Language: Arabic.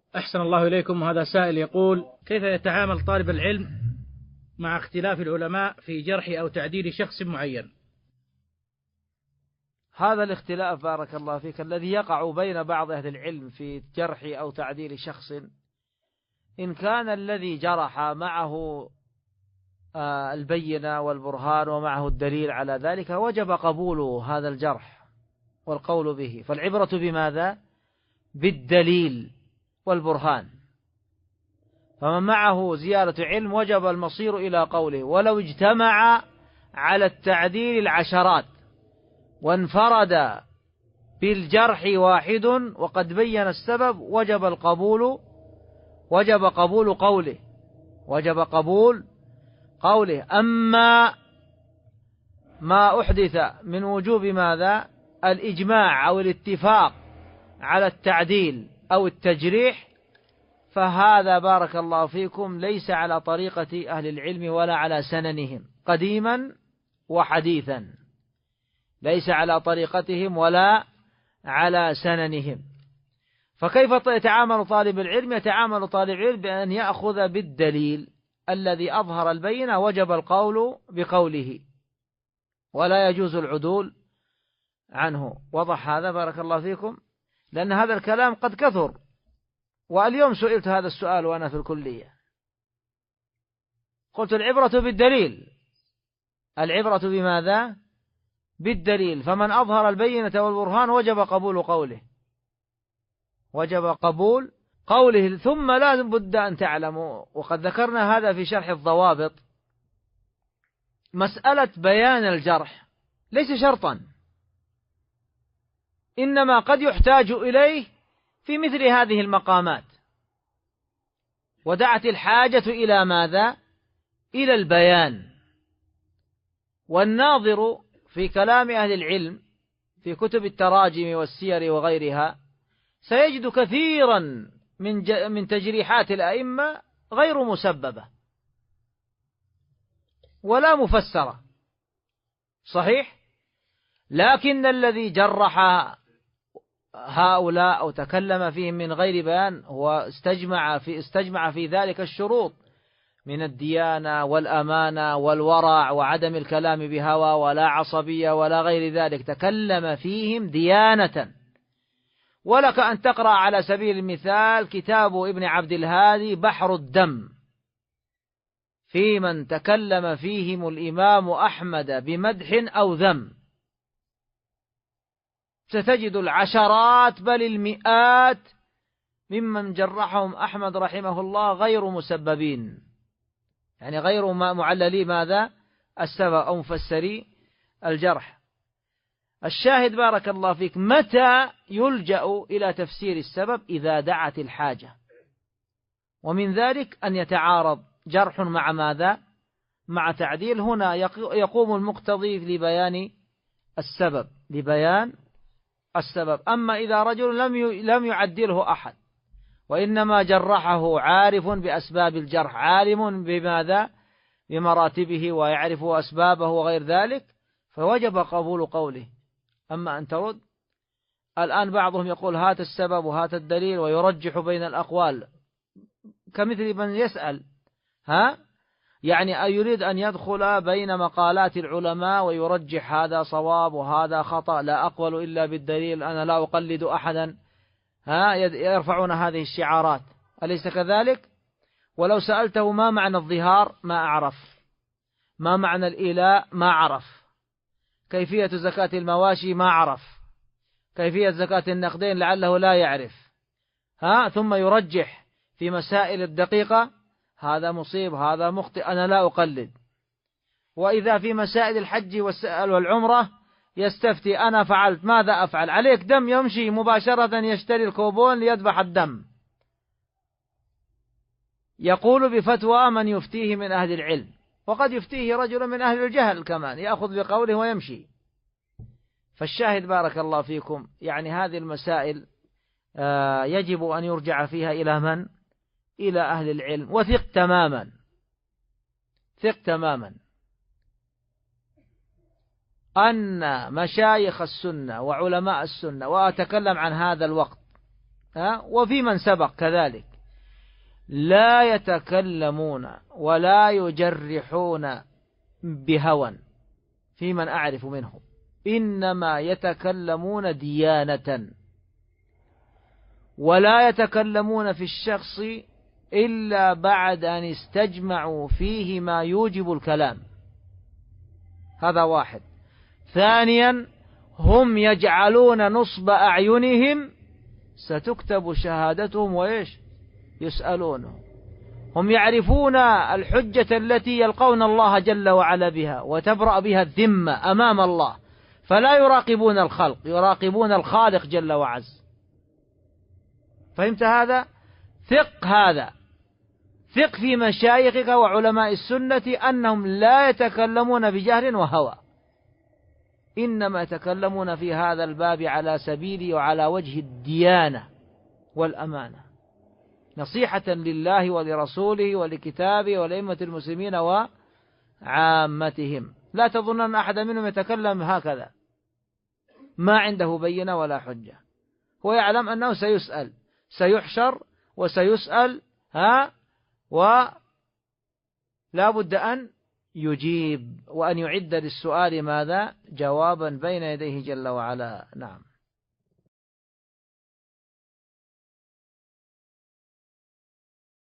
أحسن الله إليكم. هذا سائل يقول: كيف يتعامل طالب العلم مع اختلاف العلماء في جرح أو تعديل شخص معين؟ هذا الاختلاف بارك الله فيك الذي يقع بين بعض أهل العلم في جرح أو تعديل شخص، إن كان الذي جرح معه البينة والبرهان ومعه الدليل على ذلك وجب قبول هذا الجرح والقول به، فالعبرة بماذا؟ بالدليل والبرهان. فمن معه زيادة علم وجب المصير إلى قوله، ولو اجتمع على التعديل العشرات وانفرد بالجرح واحد وقد بين السبب وجب قبول قوله. أما ما أحدث من وجوب ماذا؟ الإجماع أو الاتفاق على التعديل أو التجريح، فهذا بارك الله فيكم ليس على طريقة أهل العلم ولا على سننهم قديما وحديثا، ليس على طريقتهم ولا على سننهم. فكيف يتعامل طالب العلم؟ يتعامل طالب العلم بأن يأخذ بالدليل الذي أظهر البينة، وجب القول بقوله ولا يجوز العدول عنه. وضح هذا بارك الله فيكم؟ لأن هذا الكلام قد كثر، واليوم سئلت هذا السؤال وأنا في الكلية، قلت العبرة بالدليل. العبرة بماذا؟ بالدليل. فمن أظهر البينة والبرهان وجب قبول قوله. ثم لا بد أن تعلموا، وقد ذكرنا هذا في شرح الضوابط، مسألة بيان الجرح ليس شرطا، إنما قد يحتاج إليه في مثل هذه المقامات، ودعت الحاجة إلى ماذا؟ إلى البيان. والناظر في كلام أهل العلم في كتب التراجم والسير وغيرها سيجد كثيرا من تجريحات الأئمة غير مسببة ولا مفسرة، صحيح؟ لكن الذي جرح هؤلاء أو تكلم فيهم من غير بيان هو استجمع في ذلك الشروط من الديانة والأمانة والورع وعدم الكلام بهوى ولا عصبية ولا غير ذلك، تكلم فيهم ديانة. ولك أن تقرأ على سبيل المثال كتاب ابن عبد الهادي بحر الدم، في من تكلم فيهم الإمام أحمد بمدح أو ذم، ستجد العشرات بل المئات ممن جرحهم أحمد رحمه الله غير مسببين، يعني غير معللي ماذا؟ السبب أو مفسري الجرح. الشاهد بارك الله فيك، متى يلجأ إلى تفسير السبب؟ إذا دعت الحاجة، ومن ذلك أن يتعارض جرح مع ماذا؟ مع تعديل. هنا يقوم المقتضي لبيان السبب. أما إذا رجل لم يعدله أحد وإنما جرحه عارف بأسباب الجرح، عالم بماذا؟ بمراتبه ويعرف أسبابه وغير ذلك، فوجب قبول قوله. أما أن ترد الآن بعضهم يقول هات السبب وهات الدليل ويرجح بين الأقوال، كمثل من يسأل يعني يريد أن يدخل بين مقالات العلماء ويرجح هذا صواب وهذا خطأ، لا أقول إلا بالدليل، أنا لا أقلد أحدا، يرفعون هذه الشعارات، أليس كذلك؟ ولو سألته ما معنى الظهار ما أعرف، ما معنى الإيلاء ما عرف، كيفية زكاة المواشي ما عرف، كيفية زكاة النقدين لعله لا يعرف، ثم يرجح في مسائل الدقيقة، هذا مصيب هذا مخطئ أنا لا أقلد. وإذا في مسائل الحج والعمرة يستفتي أنا فعلت ماذا أفعل؟ عليك دم، يمشي مباشرة يشتري الكوبون ليذبح الدم. يقول بفتوى من يفتيه من أهل العلم، وقد يفتيه رجل من أهل الجهل كمان، يأخذ بقوله ويمشي. فالشاهد بارك الله فيكم، يعني هذه المسائل يجب أن يرجع فيها إلى من؟ إلى أهل العلم. وثق تماما أن مشايخ السنة وعلماء السنة، وأتكلم عن هذا الوقت وفي من سبق كذلك لا يتكلمون ولا يجرحون بهوى في من أعرف منهم، إنما يتكلمون ديانة، ولا يتكلمون في الشخص إلا بعد أن استجمعوا فيه ما يوجب الكلام. هذا واحد. ثانيا هم يجعلون نصب أعينهم ستكتب شهادتهم وإيش يسألونه. هم يعرفون الحجة التي يلقون الله جل وعلا بها وتبرأ بها الذمة أمام الله، فلا يراقبون الخلق، يراقبون الخالق جل وعز. فهمت هذا؟ ثق هذا، ثق في مشايخك وعلماء السنة أنهم لا يتكلمون بجهل وهوى، إنما يتكلمون في هذا الباب على سبيل وعلى وجه الديانة والأمانة، نصيحة لله ولرسوله ولكتابه ولأئمة المسلمين وعامتهم. لا تظن أن أحد منهم يتكلم هكذا ما عنده بينة ولا حجة، هو يعلم أنه سيسأل، سيحشر وسيسأل، ولا بد أن يجيب وأن يعد للسؤال ماذا؟ جوابا بين يديه جل وعلا. نعم.